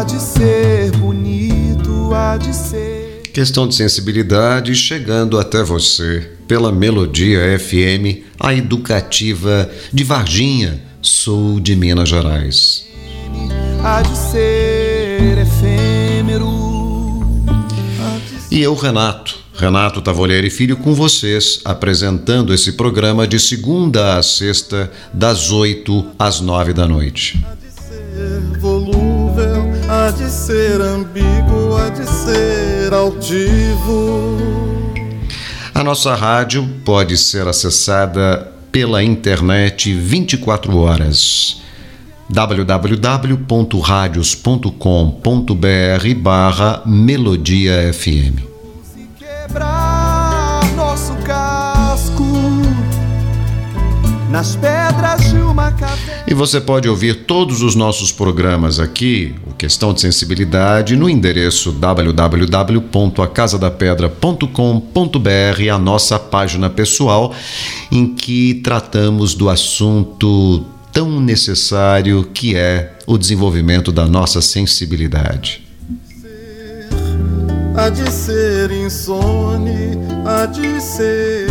há de ser bonito, há de ser. Questão de sensibilidade chegando até você pela Melodia FM, a educativa de Varginha, sul de Minas Gerais. Há de ser efêmero. E eu, Renato Tavolere Filho, com vocês, apresentando esse programa de segunda a sexta, das 8 às 9 da noite. Há de ser volúvel, há de ser ambíguo, há de ser altivo. A nossa rádio pode ser acessada pela internet 24 horas. www.radios.com.br/Melodia FM. Se quebrar nosso casco nas pedras de uma caverna. E você pode ouvir todos os nossos programas aqui, o Questão de Sensibilidade, no endereço www.acasadapedra.com.br, a nossa página pessoal, em que tratamos do assunto tão necessário que é o desenvolvimento da nossa sensibilidade. Há de ser insone, há de ser.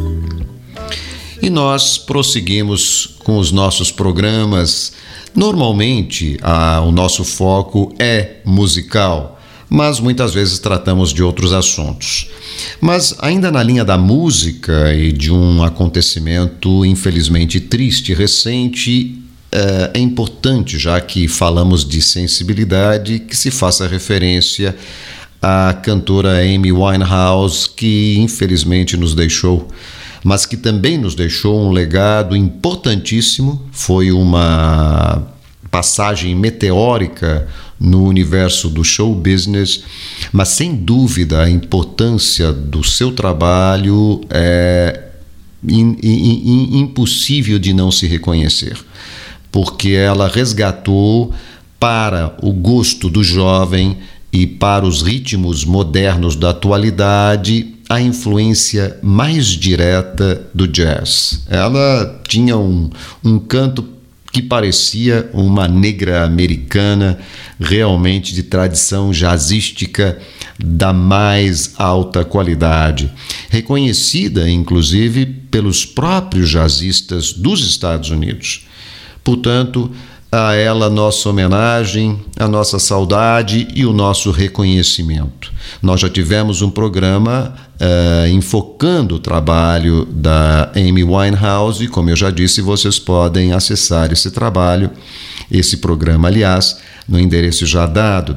E nós prosseguimos com os nossos programas. Normalmente, o nosso foco é musical, mas muitas vezes tratamos de outros assuntos. Mas ainda na linha da música e de um acontecimento infelizmente triste e recente, é importante, já que falamos de sensibilidade, que se faça referência à cantora Amy Winehouse, que infelizmente nos deixou, mas que também nos deixou um legado importantíssimo. Foi uma passagem meteórica no universo do show business, mas sem dúvida a importância do seu trabalho é impossível de não se reconhecer, porque ela resgatou para o gosto do jovem e para os ritmos modernos da atualidade a influência mais direta do jazz. Ela tinha um canto que parecia uma negra americana, realmente de tradição jazzística da mais alta qualidade, reconhecida inclusive pelos próprios jazzistas dos Estados Unidos. Portanto, a ela nossa homenagem, a nossa saudade e o nosso reconhecimento. Nós já tivemos um programa enfocando o trabalho da Amy Winehouse, e como eu já disse, vocês podem acessar esse trabalho, esse programa, aliás, no endereço já dado,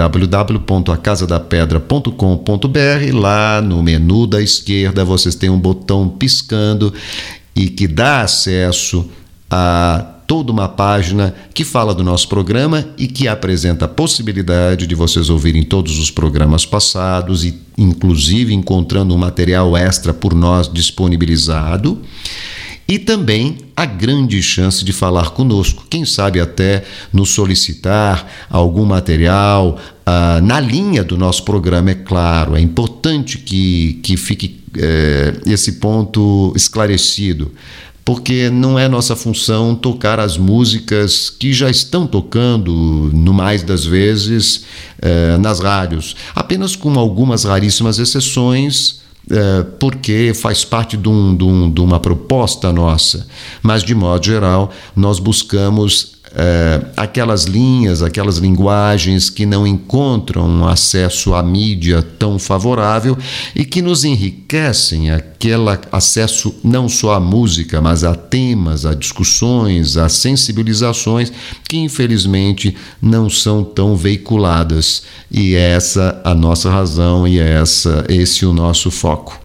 www.acasadapedra.com.br. Lá no menu da esquerda vocês têm um botão piscando e que dá acesso a toda uma página que fala do nosso programa e que apresenta a possibilidade de vocês ouvirem todos os programas passados e, inclusive, encontrando um material extra por nós disponibilizado. E também a grande chance de falar conosco, quem sabe até nos solicitar algum material na linha do nosso programa, é claro. É importante que fique esse ponto esclarecido, porque não é nossa função tocar as músicas que já estão tocando, no mais das vezes, nas rádios, apenas com algumas raríssimas exceções, porque faz parte de uma proposta nossa. Mas, de modo geral, nós buscamos aquelas linhas, aquelas linguagens que não encontram acesso à mídia tão favorável e que nos enriquecem aquele acesso não só à música, mas a temas, a discussões, a sensibilizações que infelizmente não são tão veiculadas. E é essa a nossa razão e é esse o nosso foco.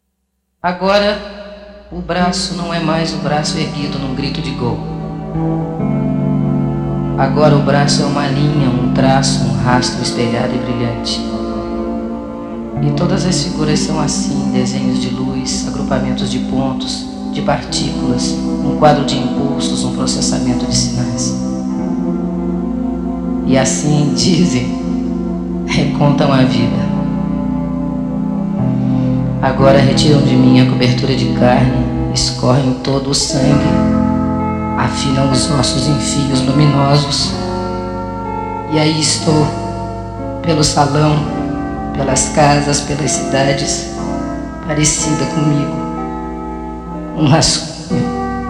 Agora, o braço não é mais o braço erguido num grito de gol. Agora o braço é uma linha, um traço, um rastro espelhado e brilhante. E todas as figuras são assim, desenhos de luz, agrupamentos de pontos, de partículas, um quadro de impulsos, um processamento de sinais. E assim, dizem, recontam a vida. Agora retiram de mim a cobertura de carne, escorrem todo o sangue, afilam os ossos em fios luminosos E aí estou, pelo salão, pelas casas, pelas cidades, parecida comigo, um rascunho,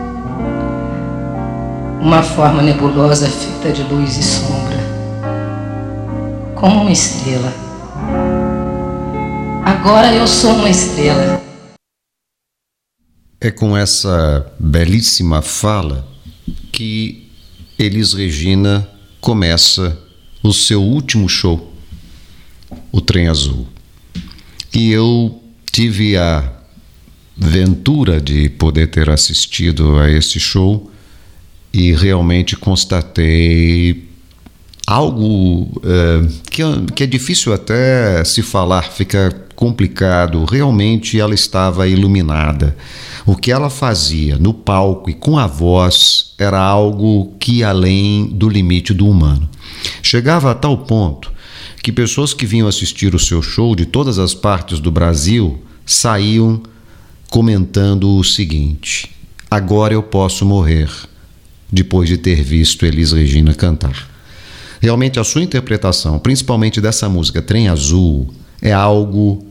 uma forma nebulosa feita de luz e sombra, como uma estrela. Agora eu sou uma estrela. É com essa belíssima fala que Elis Regina começa o seu último show, o Trem Azul. E eu tive a ventura de poder ter assistido a esse show e realmente constatei algo que é difícil até se falar, fica complicado. Realmente ela estava iluminada. O que ela fazia no palco e com a voz era algo que ia além do limite do humano. Chegava a tal ponto que pessoas que vinham assistir o seu show de todas as partes do Brasil saíam comentando o seguinte: agora eu posso morrer, depois de ter visto Elis Regina cantar. Realmente a sua interpretação, principalmente dessa música Trem Azul, é algo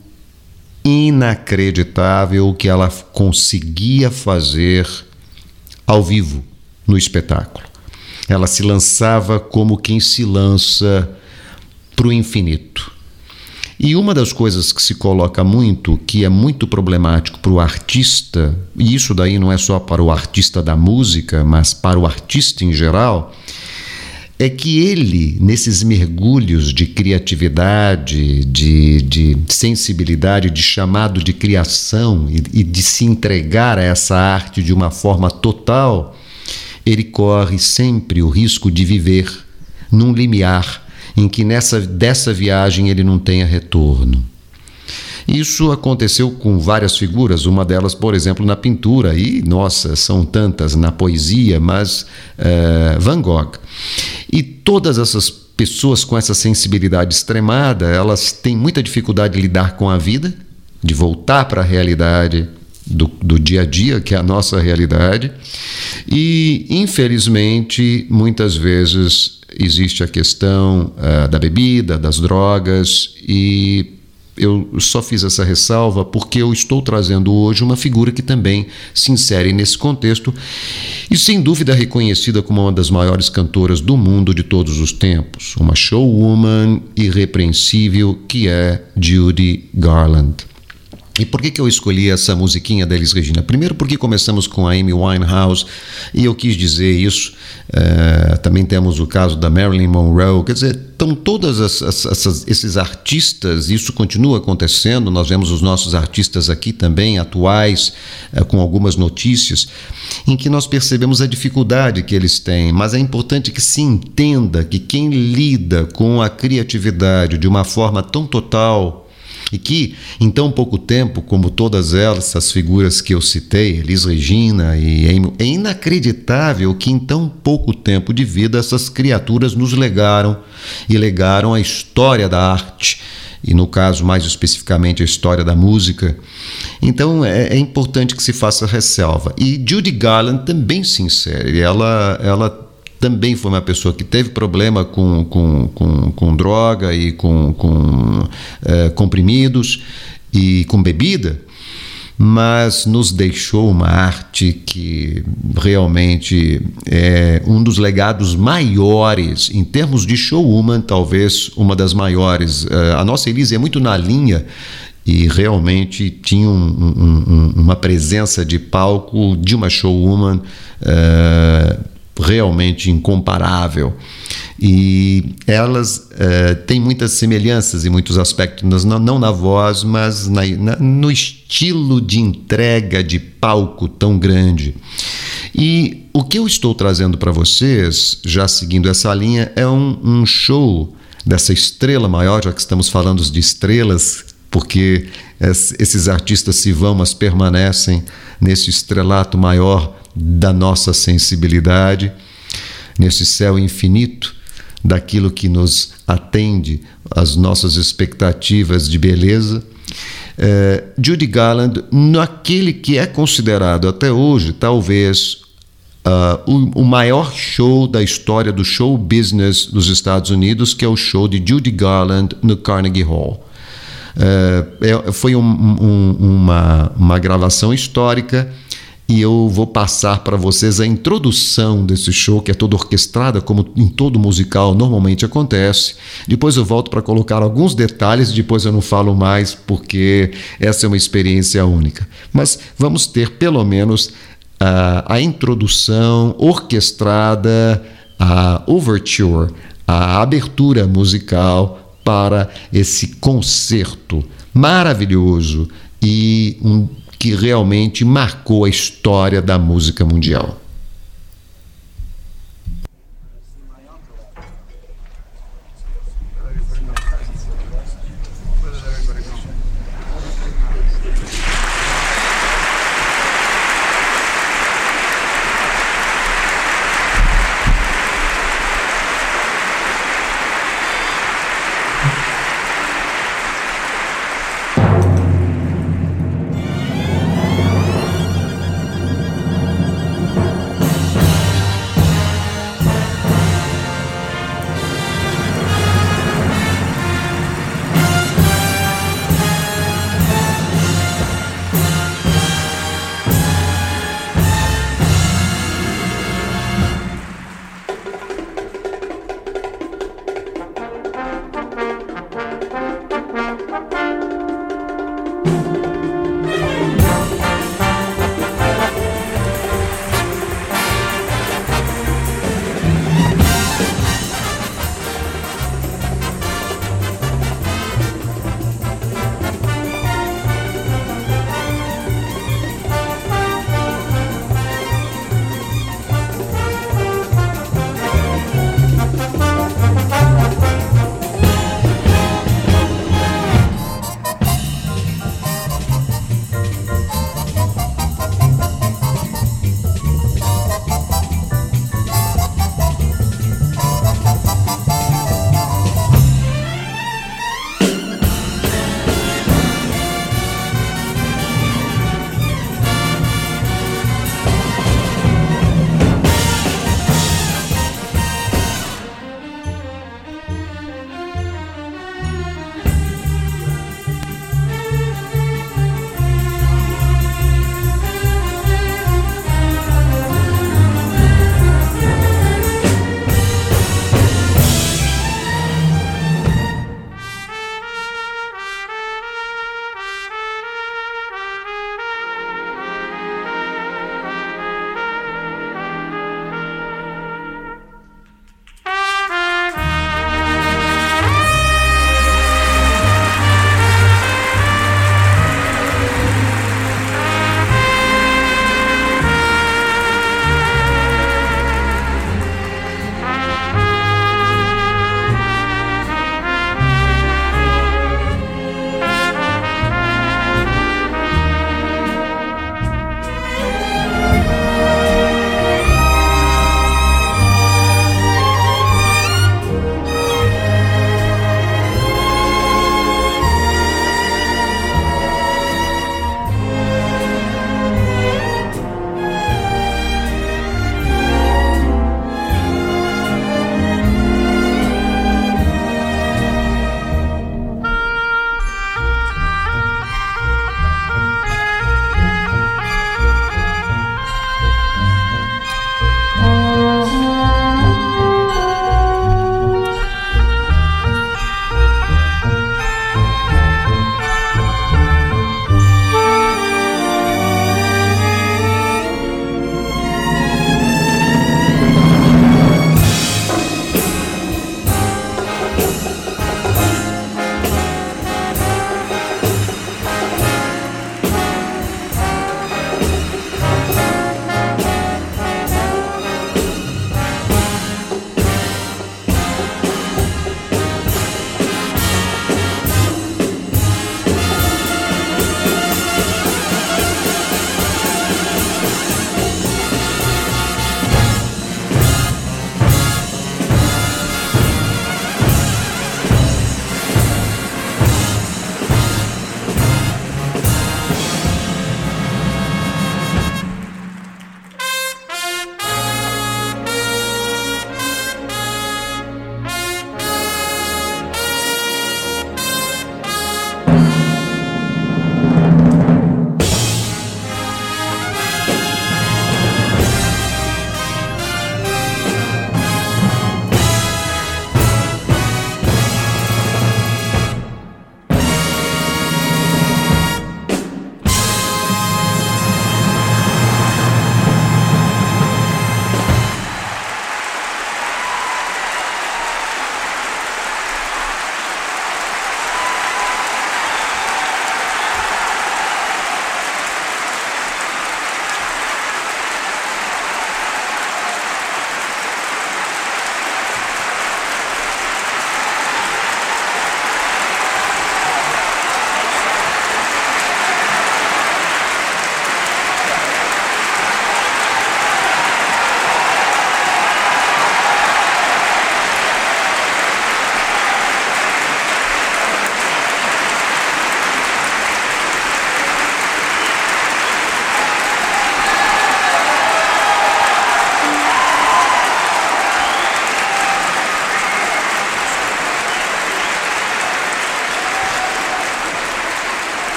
inacreditável que ela conseguia fazer ao vivo no espetáculo. Ela se lançava como quem se lança para o infinito. E uma das coisas que se coloca muito, que é muito problemático para o artista, e isso daí não é só para o artista da música, mas para o artista em geral, é que ele, nesses mergulhos de criatividade, de sensibilidade, de chamado de criação e de se entregar a essa arte de uma forma total, ele corre sempre o risco de viver num limiar em que dessa viagem ele não tenha retorno. Isso aconteceu com várias figuras, uma delas, por exemplo, na pintura, e, nossa, são tantas, na poesia, mas Van Gogh. E todas essas pessoas com essa sensibilidade extremada, elas têm muita dificuldade de lidar com a vida, de voltar para a realidade do dia a dia, que é a nossa realidade, e, infelizmente, muitas vezes existe a questão da bebida, das drogas, e eu só fiz essa ressalva porque eu estou trazendo hoje uma figura que também se insere nesse contexto e, sem dúvida, reconhecida como uma das maiores cantoras do mundo de todos os tempos, uma showwoman irrepreensível que é Judy Garland. E por que eu escolhi essa musiquinha da Elis Regina? Primeiro porque começamos com a Amy Winehouse e eu quis dizer isso. Também temos o caso da Marilyn Monroe. Quer dizer, estão todos esses artistas, isso continua acontecendo. Nós vemos os nossos artistas aqui também, atuais, com algumas notícias, em que nós percebemos a dificuldade que eles têm. Mas é importante que se entenda que quem lida com a criatividade de uma forma tão total, e que, em tão pouco tempo, como todas essas figuras que eu citei, Elis Regina e Amy, é inacreditável que em tão pouco tempo de vida essas criaturas nos legaram e legaram a história da arte, e no caso, mais especificamente, a história da música. Então, é importante que se faça ressalva. E Judy Garland também se insere. Ela também foi uma pessoa que teve problema com droga e com comprimidos e com bebida, mas nos deixou uma arte que realmente é um dos legados maiores, em termos de showwoman, talvez uma das maiores. A nossa Elis é muito na linha e realmente tinha uma presença de palco de uma showwoman realmente incomparável, e elas têm muitas semelhanças em muitos aspectos, não na voz, mas no estilo de entrega de palco tão grande. E o que eu estou trazendo para vocês, já seguindo essa linha, é um show dessa estrela maior, já que estamos falando de estrelas, porque esses artistas se vão, mas permanecem nesse estrelato maior da nossa sensibilidade, nesse céu infinito daquilo que nos atende às nossas expectativas de beleza. Judy Garland, naquele que é considerado até hoje, talvez, o maior show da história do show business dos Estados Unidos, que é o show de Judy Garland no Carnegie Hall. Foi uma gravação histórica, e eu vou passar para vocês a introdução desse show, que é toda orquestrada, como em todo musical normalmente acontece. Depois eu volto para colocar alguns detalhes, depois eu não falo mais, porque essa é uma experiência única. Mas vamos ter pelo menos a introdução orquestrada, a overture, a abertura musical para esse concerto maravilhoso e que realmente marcou a história da música mundial.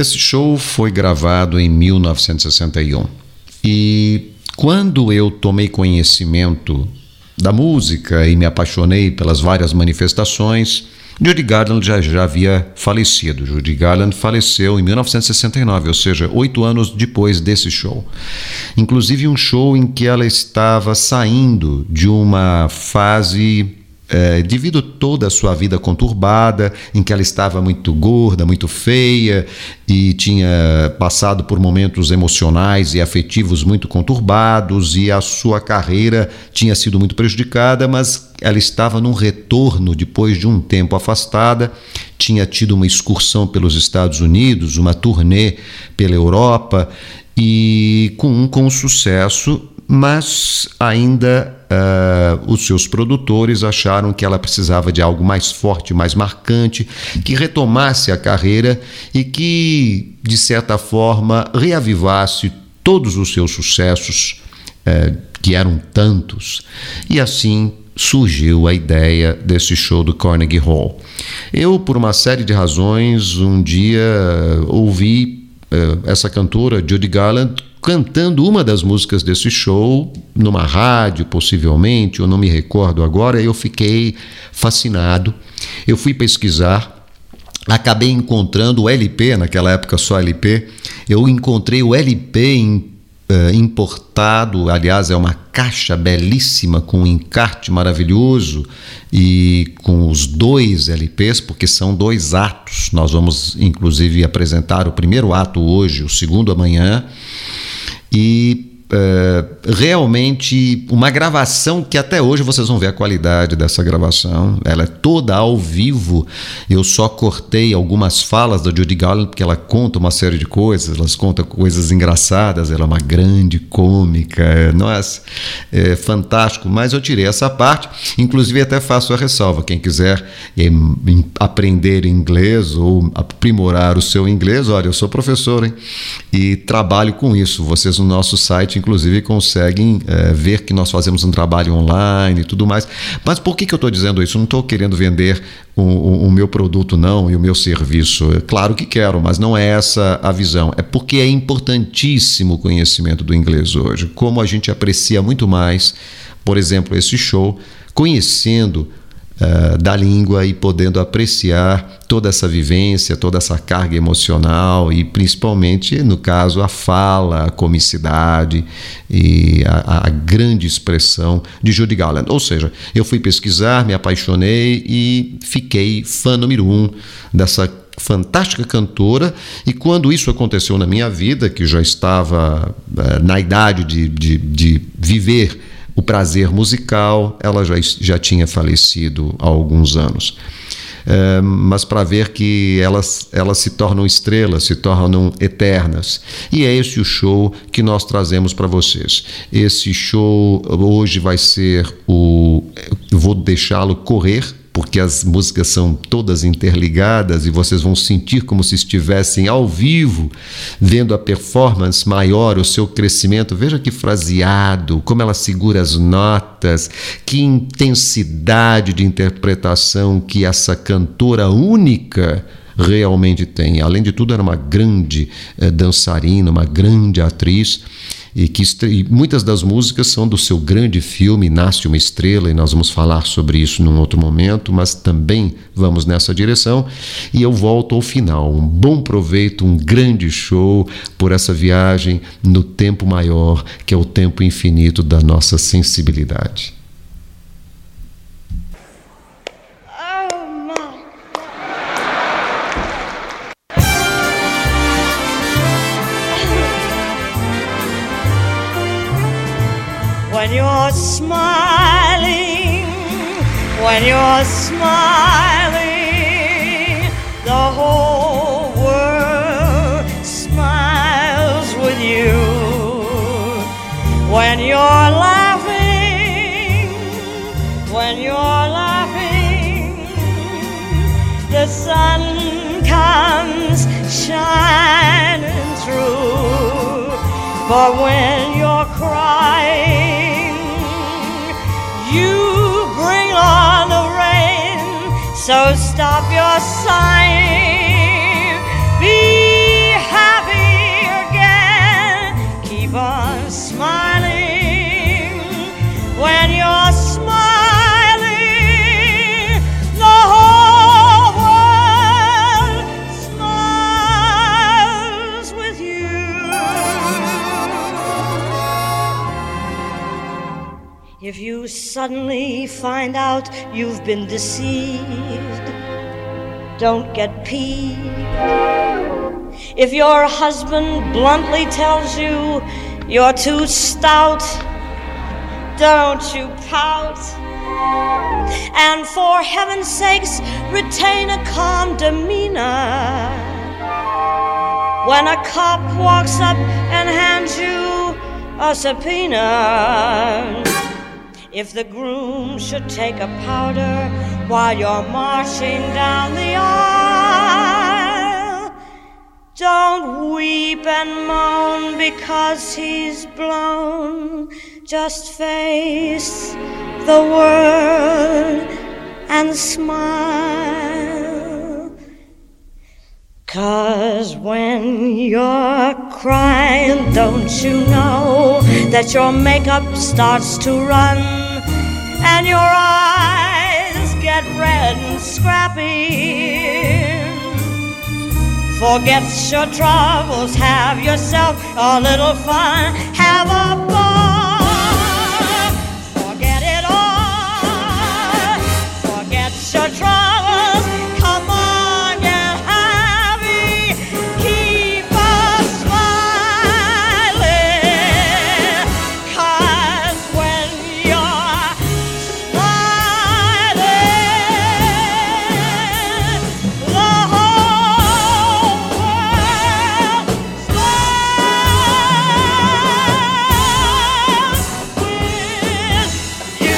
Esse show foi gravado em 1961. E quando eu tomei conhecimento da música e me apaixonei pelas várias manifestações, Judy Garland já havia falecido. Judy Garland faleceu em 1969, ou seja, 8 anos depois desse show. Inclusive um show em que ela estava saindo de uma fase, devido a toda a sua vida conturbada, em que ela estava muito gorda, muito feia e tinha passado por momentos emocionais e afetivos muito conturbados, e a sua carreira tinha sido muito prejudicada, mas ela estava num retorno depois de um tempo afastada, tinha tido uma excursão pelos Estados Unidos, uma turnê pela Europa, e com sucesso, mas ainda os seus produtores acharam que ela precisava de algo mais forte, mais marcante, que retomasse a carreira e que, de certa forma, reavivasse todos os seus sucessos, que eram tantos. E assim surgiu a ideia desse show do Carnegie Hall. Eu, por uma série de razões, um dia ouvi essa cantora, Judy Garland, cantando uma das músicas desse show, numa rádio, possivelmente, eu não me recordo agora. Eu fiquei fascinado. Eu fui pesquisar, acabei encontrando o LP, naquela época só LP, eu encontrei o LP importado, aliás, é uma caixa belíssima, com um encarte maravilhoso e com os 2 LPs, porque são 2 atos. Nós vamos, inclusive, apresentar o primeiro ato hoje, o segundo amanhã. E realmente uma gravação que até hoje vocês vão ver a qualidade dessa gravação. Ela é toda ao vivo. Eu só cortei algumas falas da Judy Garland, porque ela conta uma série de coisas, ela conta coisas engraçadas, ela é uma grande cômica, nossa, é fantástico, mas eu tirei essa parte. Inclusive até faço a ressalva: quem quiser aprender inglês ou aprimorar o seu inglês, olha, eu sou professor, hein? E trabalho com isso. Vocês no nosso site inclusive conseguem ver que nós fazemos um trabalho online e tudo mais. Mas por que eu estou dizendo isso? Eu não estou querendo vender o meu produto, não, e o meu serviço. Claro que quero, mas não é essa a visão. É porque é importantíssimo o conhecimento do inglês hoje. Como a gente aprecia muito mais, por exemplo, esse show, conhecendo da língua e podendo apreciar toda essa vivência, toda essa carga emocional e principalmente, no caso, a fala, a comicidade e a grande expressão de Judy Garland. Ou seja, eu fui pesquisar, me apaixonei e fiquei fã número 1 dessa fantástica cantora. E quando isso aconteceu na minha vida, que já estava na idade de viver o prazer musical, ela já tinha falecido há alguns anos. Mas para ver que elas se tornam estrelas, se tornam eternas. E é esse o show que nós trazemos para vocês. Esse show hoje vai ser vou deixá-lo correr, porque as músicas são todas interligadas e vocês vão sentir como se estivessem ao vivo, vendo a performance maior, o seu crescimento. Veja que fraseado, como ela segura as notas, que intensidade de interpretação que essa cantora única realmente tem. Além de tudo, era uma grande dançarina, uma grande atriz. E muitas das músicas são do seu grande filme Nasce uma Estrela, e nós vamos falar sobre isso num outro momento, mas também vamos nessa direção. E eu volto ao final. Um bom proveito, um grande show por essa viagem no tempo maior, que é o tempo infinito da nossa sensibilidade. When you're smiling, the whole world smiles with you. When you're laughing, the sun comes shining through. But when you're crying, you bring on the rain. So stop your sighing, be suddenly find out you've been deceived, don't get peeved. If your husband bluntly tells you you're too stout, don't you pout. And for heaven's sakes, retain a calm demeanor when a cop walks up and hands you a subpoena. If the groom should take a powder while you're marching down the aisle, don't weep and moan because he's blown. Just face the world and smile. 'Cause when you're crying, don't you know that your makeup starts to run and your eyes get red and scrappy? Forget your troubles, have yourself a little fun, have a ball, forget it all, forget your troubles, come on, get happy, keep on smiling, 'cause when you're smiling, the whole world smiles with you.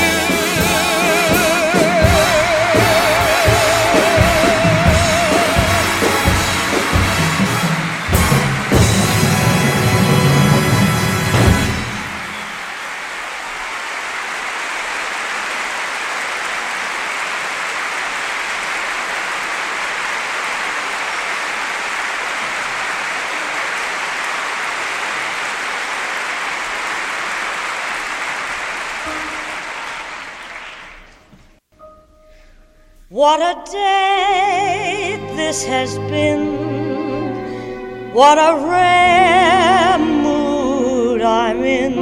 What a day this has been, what a rare mood I'm in.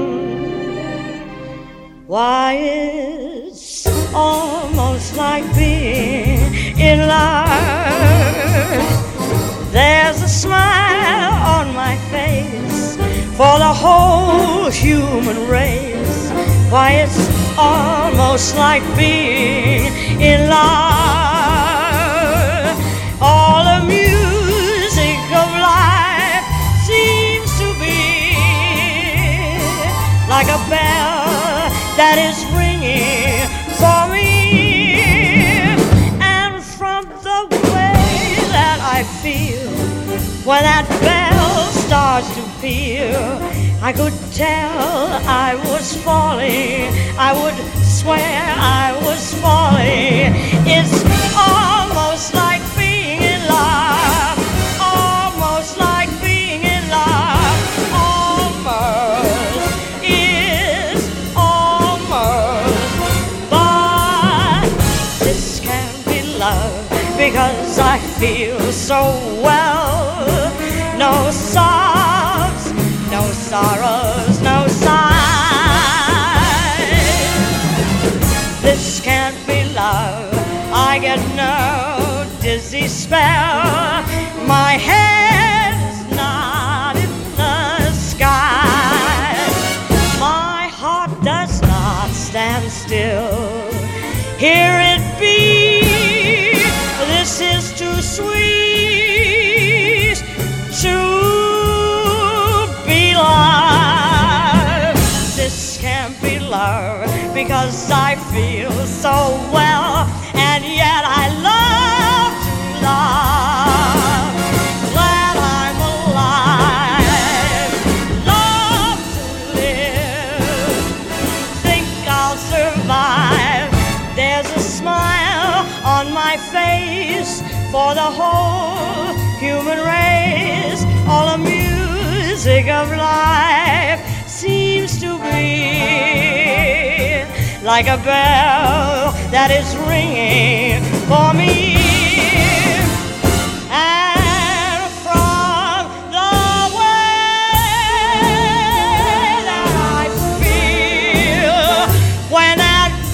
Why, it's almost like being in love. There's a smile on my face for the whole human race. Why, it's almost like being in love. All the music of life seems to be like a bell that is ringing for me. And from the way that I feel when that bell starts to peal, I could tell I was falling, I would swear I was falling. It's almost like being in love, almost like being in love, almost is almost. But this can't be love because I feel so well. No sobs, no sorrows, no sighs. This can't be love. I get no dizzy spell. My head is not in the sky. My heart does not stand still. Hear it beat. This is too sweet to be love. This can't be love because I feel so well, and yet I love to love. Glad I'm alive, love to live, think I'll survive. There's a smile on my face for the whole human race. All the music of life seems to be like a bell that is ringing for me. And from the way that I feel when that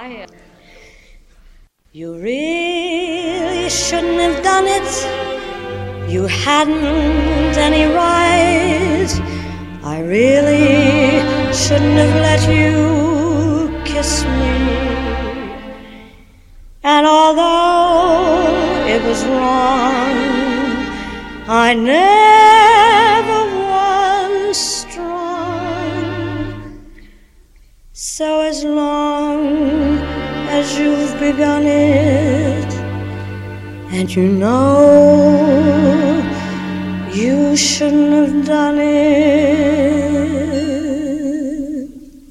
You really shouldn't have done it. You hadn't any right. I really shouldn't have let you kiss me. And although it was wrong, I never was strong. So as long as you've begun it, and you know you shouldn't have done it,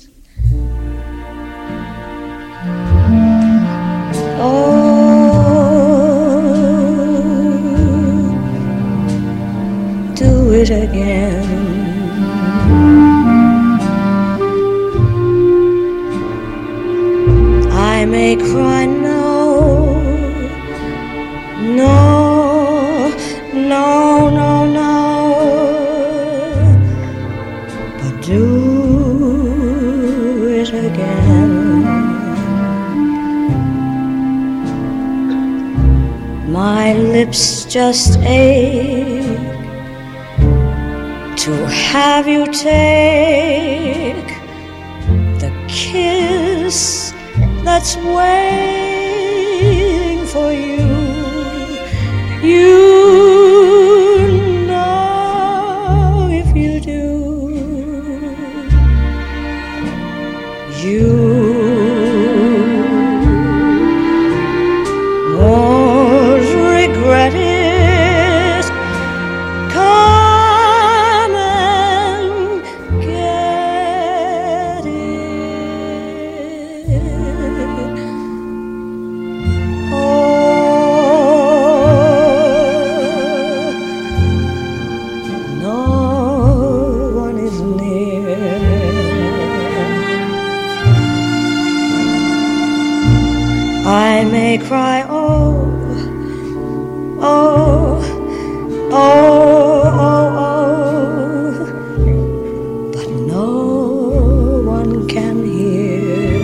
oh, do it again. I may cry, no, no, no, no, no, but do it again. My lips just ache to have you take the kiss that's waiting for you. You know if you do, you won't regret it. Come and get it. I may cry, oh, oh, oh, oh, oh, but no one can hear.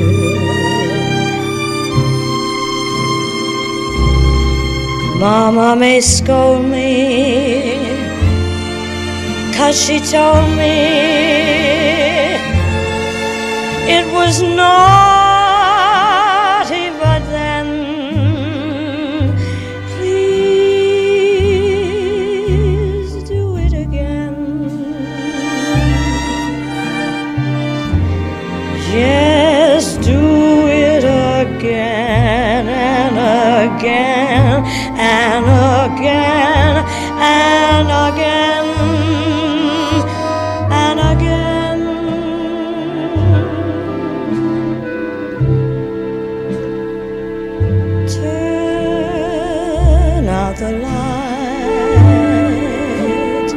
Mama may scold me, 'cause she told me it was naughty, but then please do it again. Yes, do it again and again and again and again and again. Turn out the light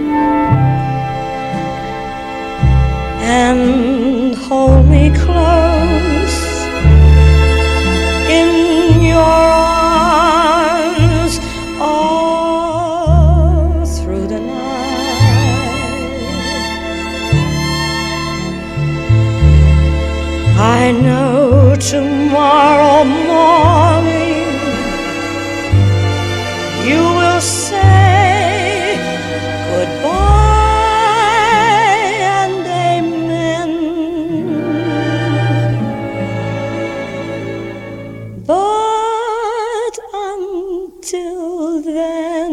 and hold me close in your arms all through the night. I know tomorrow morning you will say goodbye and amen. But until then,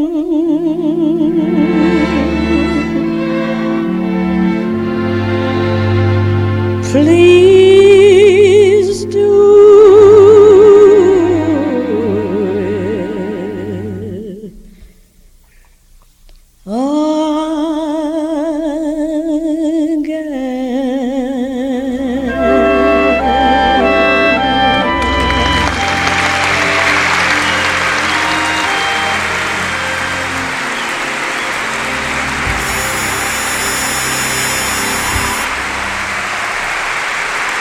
please do it again.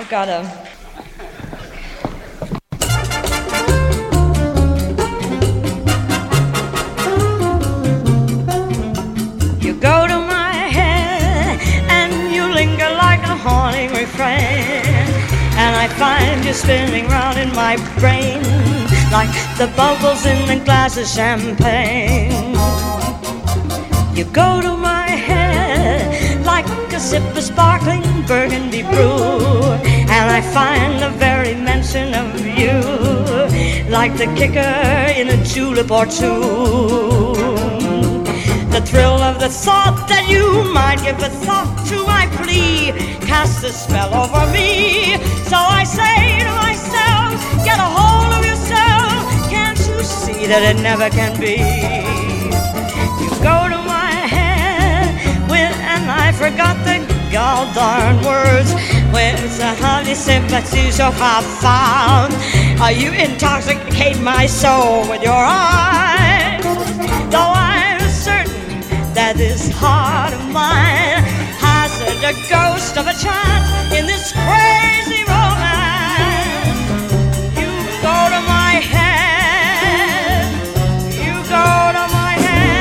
gotta... You go to my head and you linger like a haunting refrain, and I find you spinning round in my brain like the bubbles in a glass of champagne. You go to my head like a sip of sparkling burgundy brew, and I find the very mention of you like the kicker in a julep or two. The thrill of the thought that you might give a thought to my plea casts a spell over me. So I say to myself, get a hold of yourself. Can't you see that it never can be? You go to my head with, and I forgot the god darn words, with a honey sympathy so profound. You intoxicate my soul with your eyes. Though I'm certain that this heart of mine hasn't a ghost of a chance in this crazy romance. You go to my head, you go to my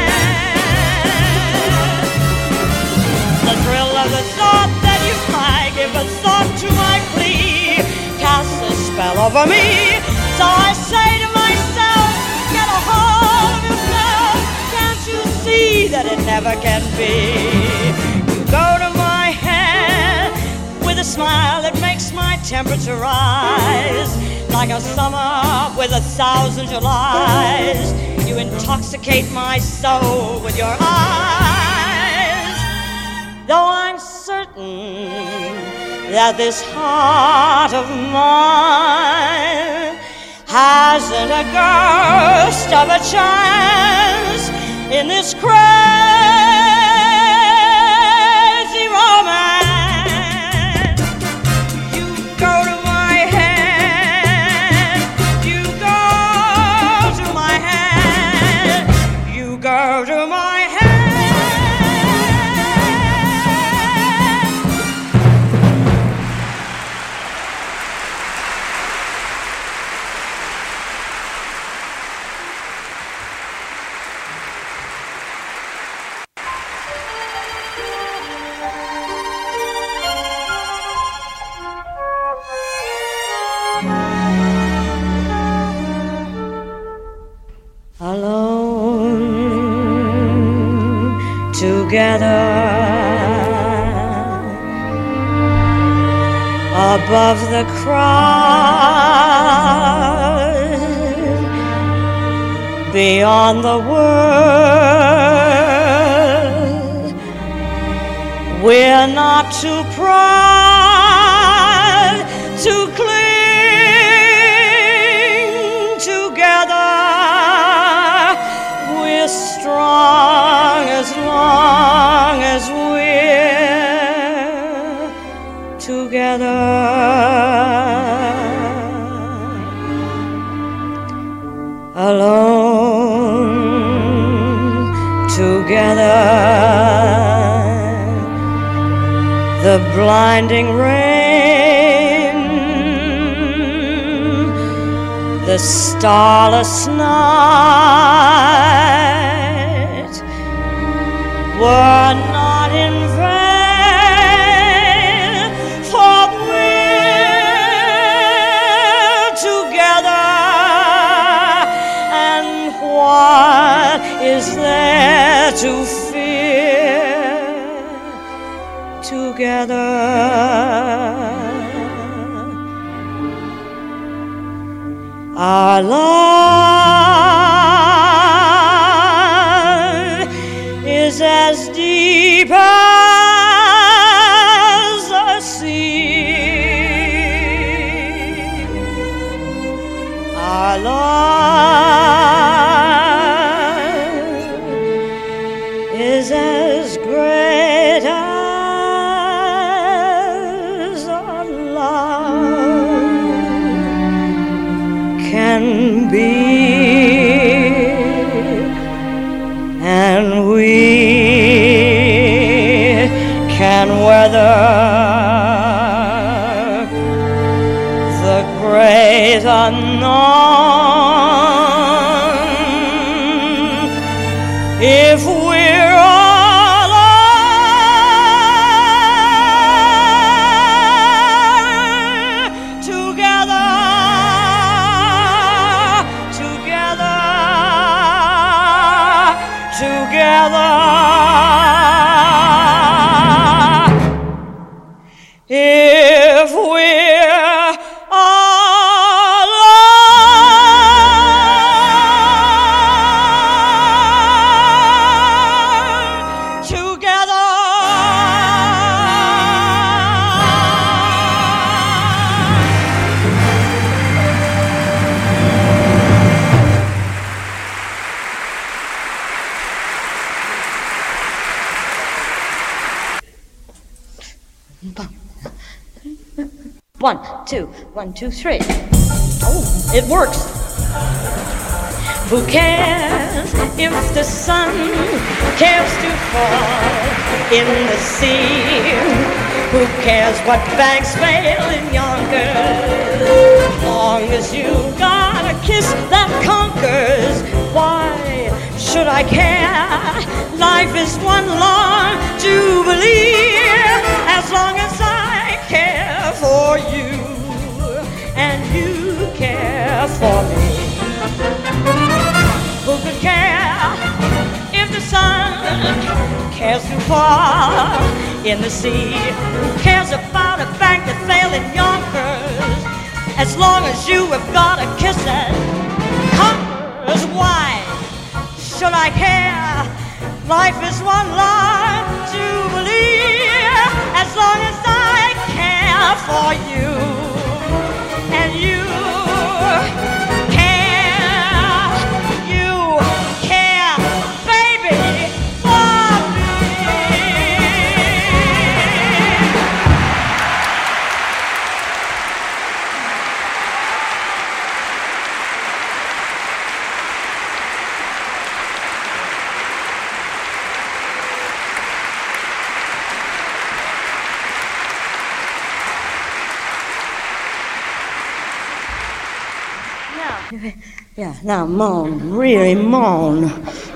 head. The thrill of the thought that you might give a thought to my plea casts a spell over me. So I say to myself, get a hold of yourself. Can't you see that it never can be? You go to my head with a smile that makes my temperature rise like a summer with 1,000 Julys. You intoxicate my soul with your eyes. Though I'm certain that this heart of mine hasn't a ghost of a chance in this crazy romance. You go to my head, you go to my head, you go to my head. Alone together above the crowd, beyond the world, we're not too proud to cling together. We're strong as long as we're together. Alone together, the blinding rain, the starless night were not in vain, for we're together. And what is there to fear together? Our love is as deep as the sea. Our love is as great as our love can be, and we can weather is unknown. If we're all alone together, together, together. If we're alone together, one, two, 1, 2, 3. Oh, it works. Who cares if the sun cares to fall in the sea? Who cares what banks fail in Yonkers? Long as you got a kiss that conquers, why should I care? Life is one long jubilee. As long as I care for you and you care for me. Who could care if the sun cares to fall in the sea? Who cares about a bank that failed in Yonkers? As long as you have got a kiss that conquers, why should I care? Life is one long jubilee. As long as I care for you and you care, baby, for me. Yeah, now moan, really moan.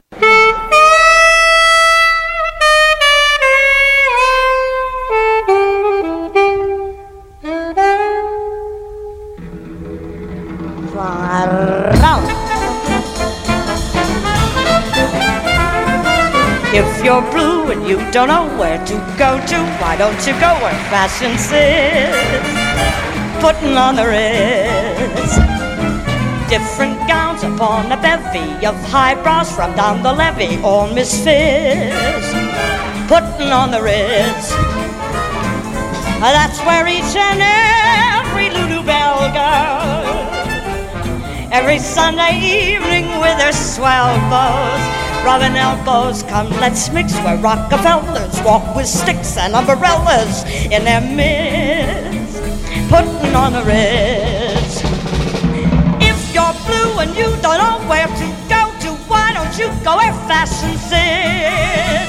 If you're blue and you don't know where to go to, why don't you go where fashion sits? Putting on the Ritz. Different gowns upon a bevy of highbrows from down the levee, all misfits. Putting on the Ritz. That's where each and every Lulu Bell girl, every Sunday evening with her swell bows, rubbing elbows, come let's mix, where Rockefellers walk with sticks and umbrellas in their midst. Putting on the Ritz. You're blue and you don't know where to go to, why don't you go where fashion sits?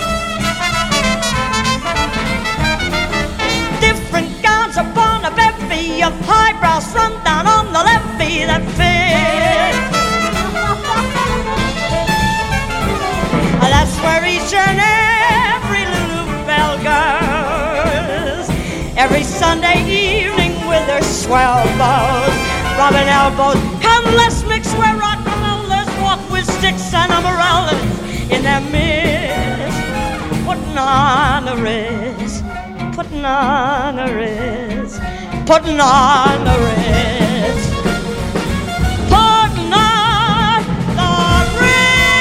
Different gowns upon a bevy of highbrows from down on the levee that fit. That's where each and every Lulu Bell girls, every Sunday evening with her swell bows, rubbing elbows, come let's mix, where Rockefellers walk with sticks and umbrellas in their midst. Putting on the Ritz, putting on the Ritz, putting on the Ritz, putting on the Ritz.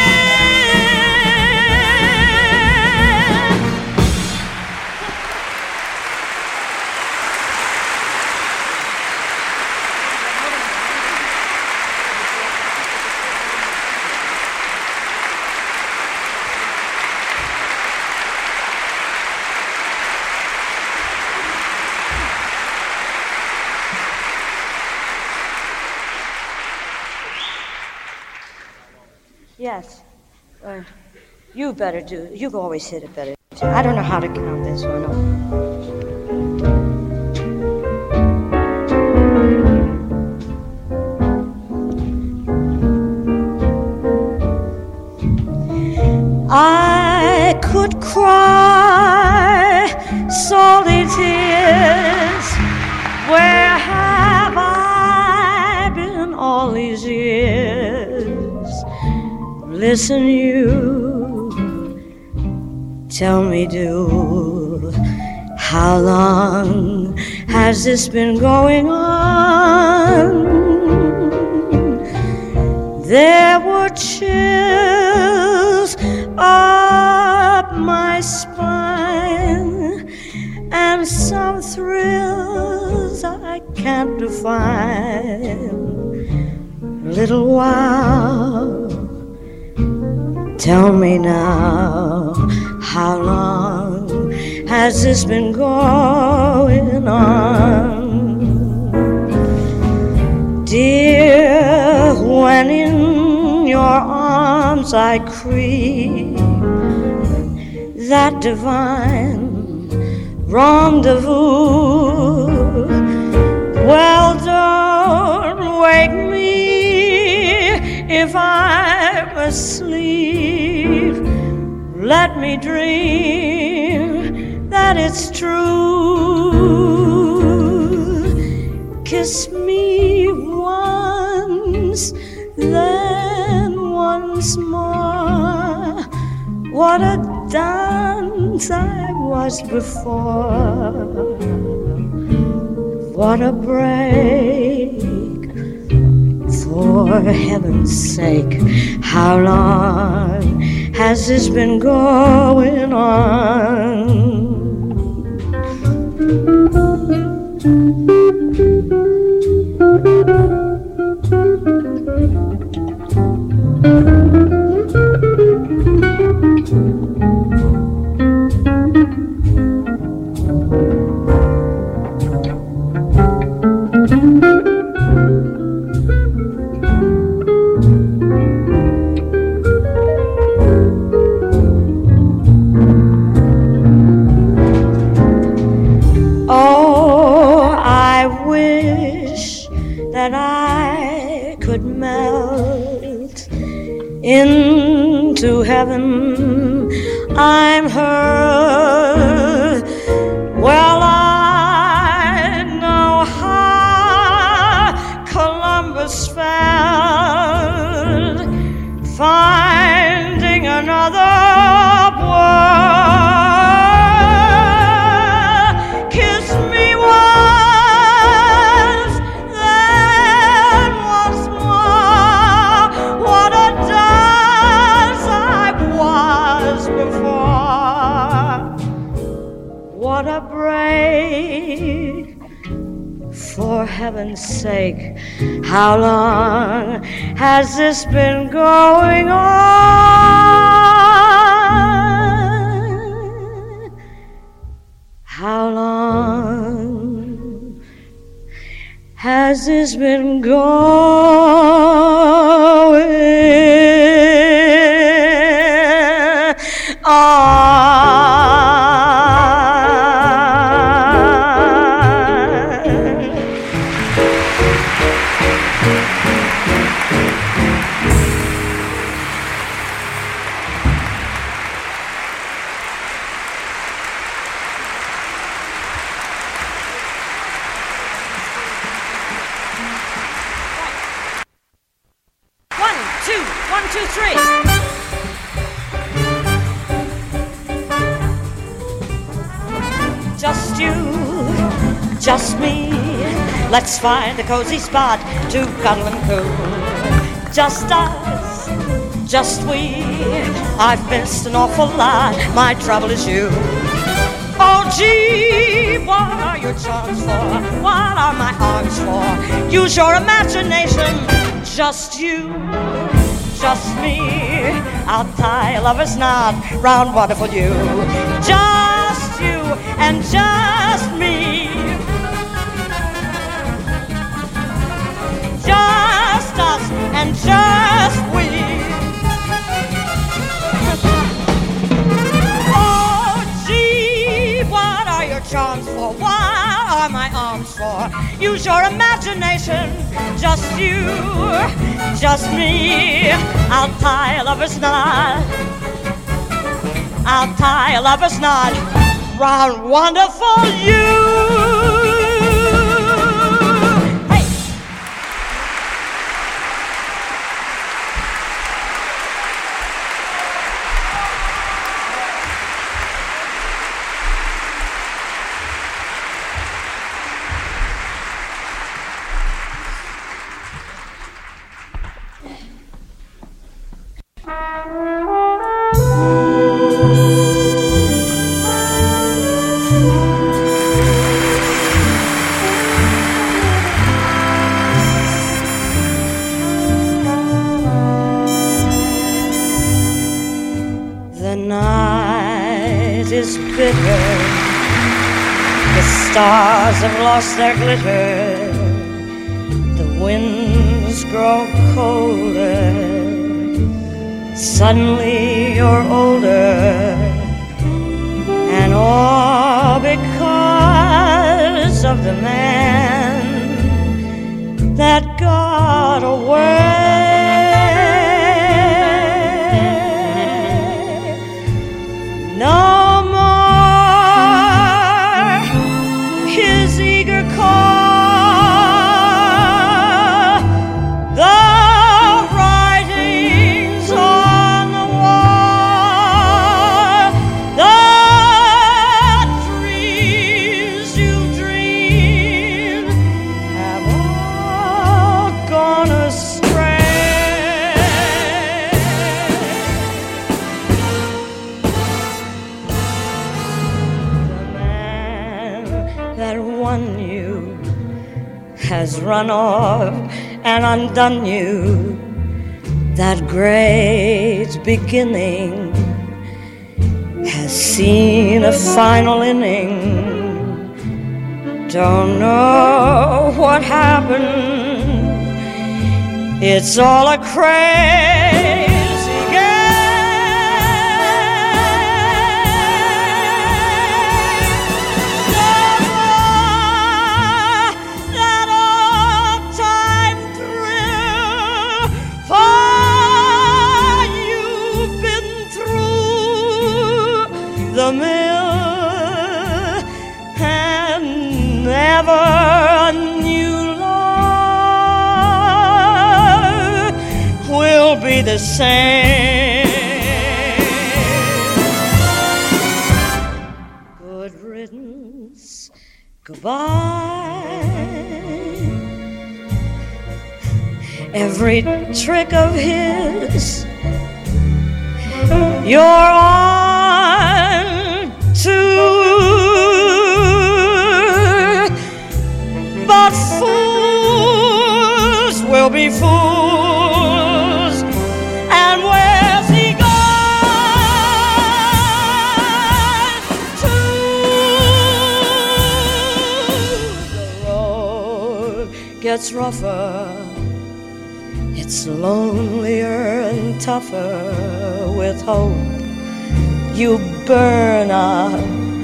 Yes. You better do. You always hit it better. I don't know how to count this one. I could cry salty tears. Where have I been all these years? Listen, you, tell me, do, how long has this been going on? There were chills up my spine and some thrills I can't define. Little while, tell me now, how long has this been going on? Dear, when in your arms I creep, that divine rendezvous, well, don't wake me if I'm asleep. Let me dream that it's true. Kiss me once, then once more. What a dance I was before. What a break. For heaven's sake, how long has this been going on? Into heaven I'm hurled. Well, I know how Columbus felt, finding another world. Kiss me once, then once more. What a before. What a break. For heaven's sake, how long has this been going on? How long has this been going on? One, two, three. Just you, just me. Let's find a cozy spot to cuddle and coo. Just us, just we. I've missed an awful lot. My trouble is you. Oh gee, what are your charms for? What are my arms for? Use your imagination. Just you, just me. I'll tie a lover's knot round wonderful you. Just you and just me. Just us and just we. Oh gee, what are your charms for? What are my arms for. Use your imagination, just you, just me. I'll tie a lover's knot. I'll tie a lover's knot round wonderful you. Stars have lost their glitter, the winds grow colder, suddenly you're older, and all because of the man that got away. No has run off and undone you. That great beginning has seen a final inning. Don't know what happened. It's all a crazy the mill, and never a new love will be the same. Good riddance, goodbye. Every trick of his, you're on to, but fools will be fools, and where's he gone to? The road gets rougher, it's lonelier and tougher with hope. You burn up,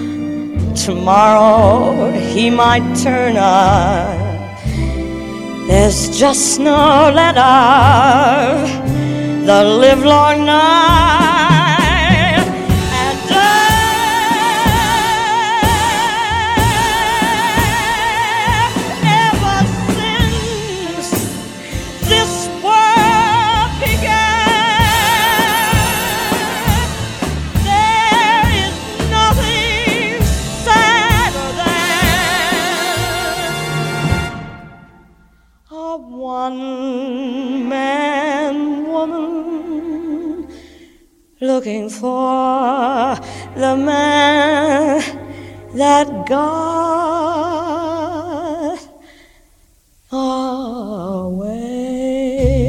tomorrow he might turn up. There's just no let up the livelong night. And ever since this world began, there is nothing sadder than a one-man woman looking for the man that got away.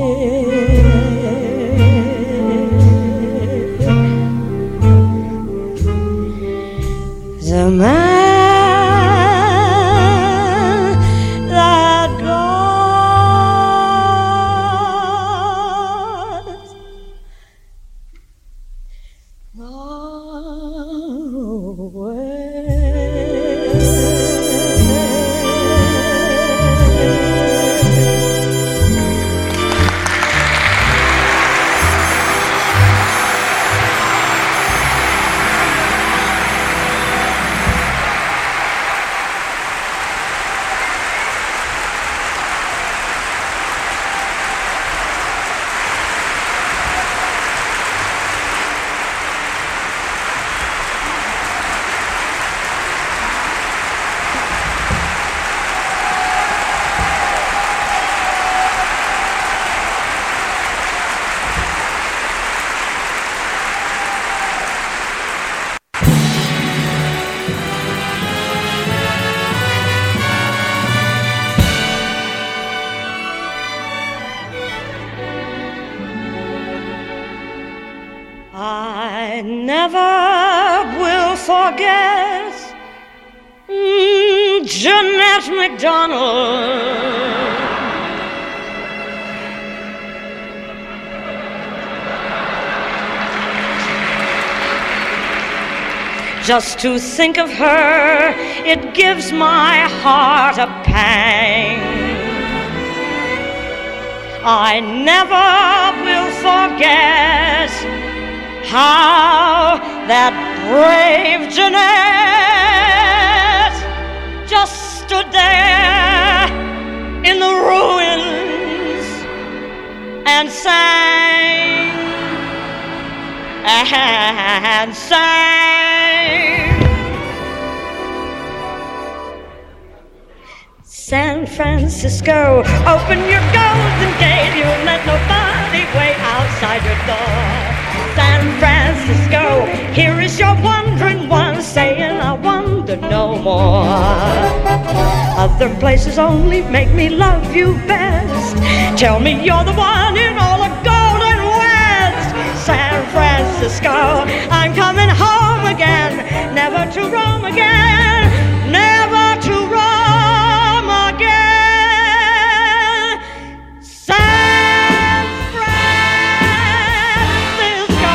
The man that got away. never will forget Jeanette MacDonald. Just to think of her, it gives my heart a pang. I never will forget how that brave Jeanette just stood there in the ruins and sang and sang. San Francisco, open your golden gate, you'll let nobody wait outside your door. San Francisco, here is your wandering one, saying I wonder no more. Other places only make me love you best. Tell me you're the one in all the golden West. San Francisco, I'm coming home again, never to roam again, never to roam again. San Francisco.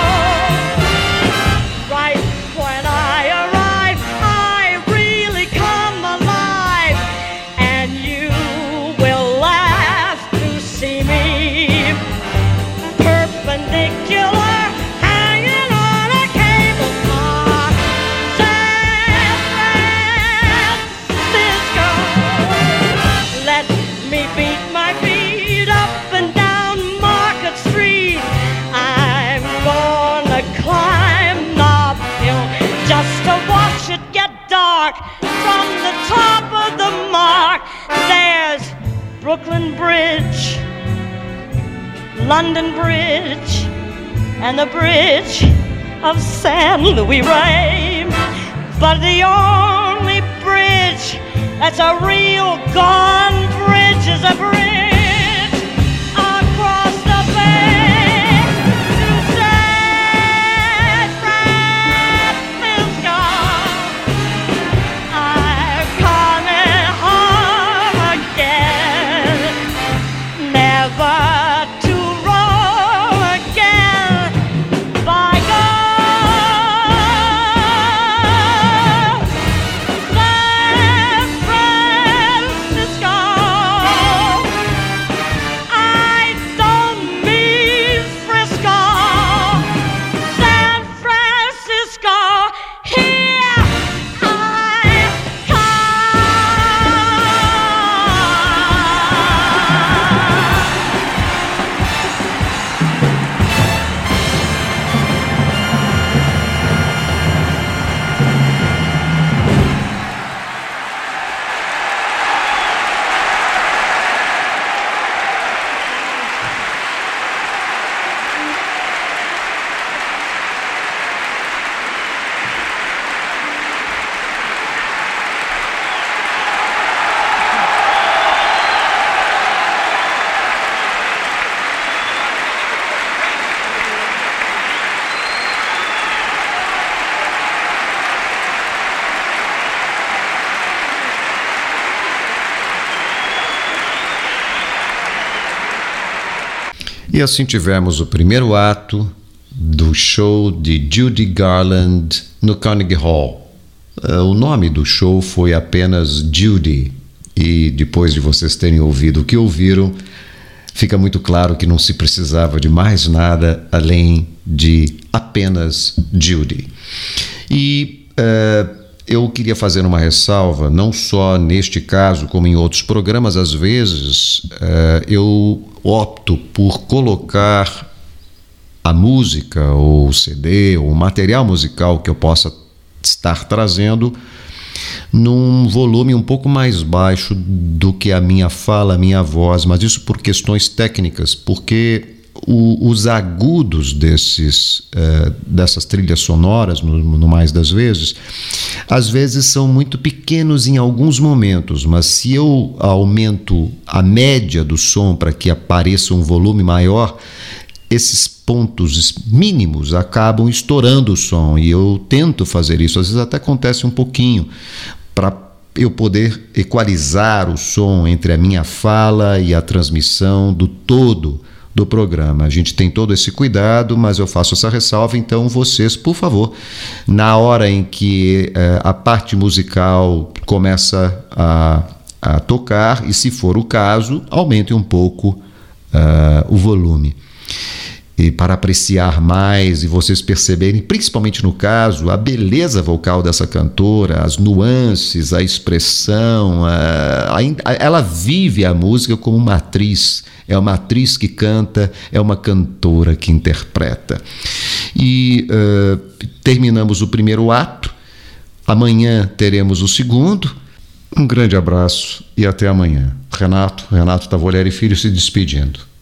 Right when I arrive, I really come alive, and you will laugh to see me perpendicular, hanging on a cable car. San Francisco, let me beat my feet up and down Market Street. I'm gonna climb Nob Hill just to watch it get dark from the top of the mark. There's Brooklyn Bridge, London Bridge, and the bridge of San Luis Rey. But the only bridge that's a real gone bridge is a bridge across the bay to San Francisco. I'm coming home again, never to roam again. By God, San Francisco. I don't mean Frisco. San Francisco, here I E assim tivemos o primeiro ato do show de Judy Garland no Carnegie Hall. O nome do show foi apenas Judy, e depois de vocês terem ouvido o que ouviram, fica muito claro que não se precisava de mais nada além de apenas Judy. E eu queria fazer uma ressalva, não só neste caso, como em outros programas. Às vezes eu opto por colocar a música, ou o CD, ou o material musical que eu possa estar trazendo num volume um pouco mais baixo do que a minha fala, a minha voz, mas isso por questões técnicas, porque os agudos dessas trilhas sonoras, no mais das vezes, às vezes são muito pequenos em alguns momentos, mas se eu aumento a média do som para que apareça um volume maior, esses pontos mínimos acabam estourando o som, e eu tento fazer isso, às vezes até acontece um pouquinho, para eu poder equalizar o som entre a minha fala e a transmissão do todo do programa. A gente tem todo esse cuidado, mas eu faço essa ressalva, então vocês, por favor, na hora em que a parte musical começa a tocar, e se for o caso, aumente um pouco o volume. E para apreciar mais e vocês perceberem, principalmente no caso, a beleza vocal dessa cantora, as nuances, a expressão, ela vive a música como uma atriz. É uma atriz que canta, é uma cantora que interpreta. E terminamos o primeiro ato. Amanhã teremos o segundo. Um grande abraço e até amanhã. Renato Tavolieri Filho se despedindo.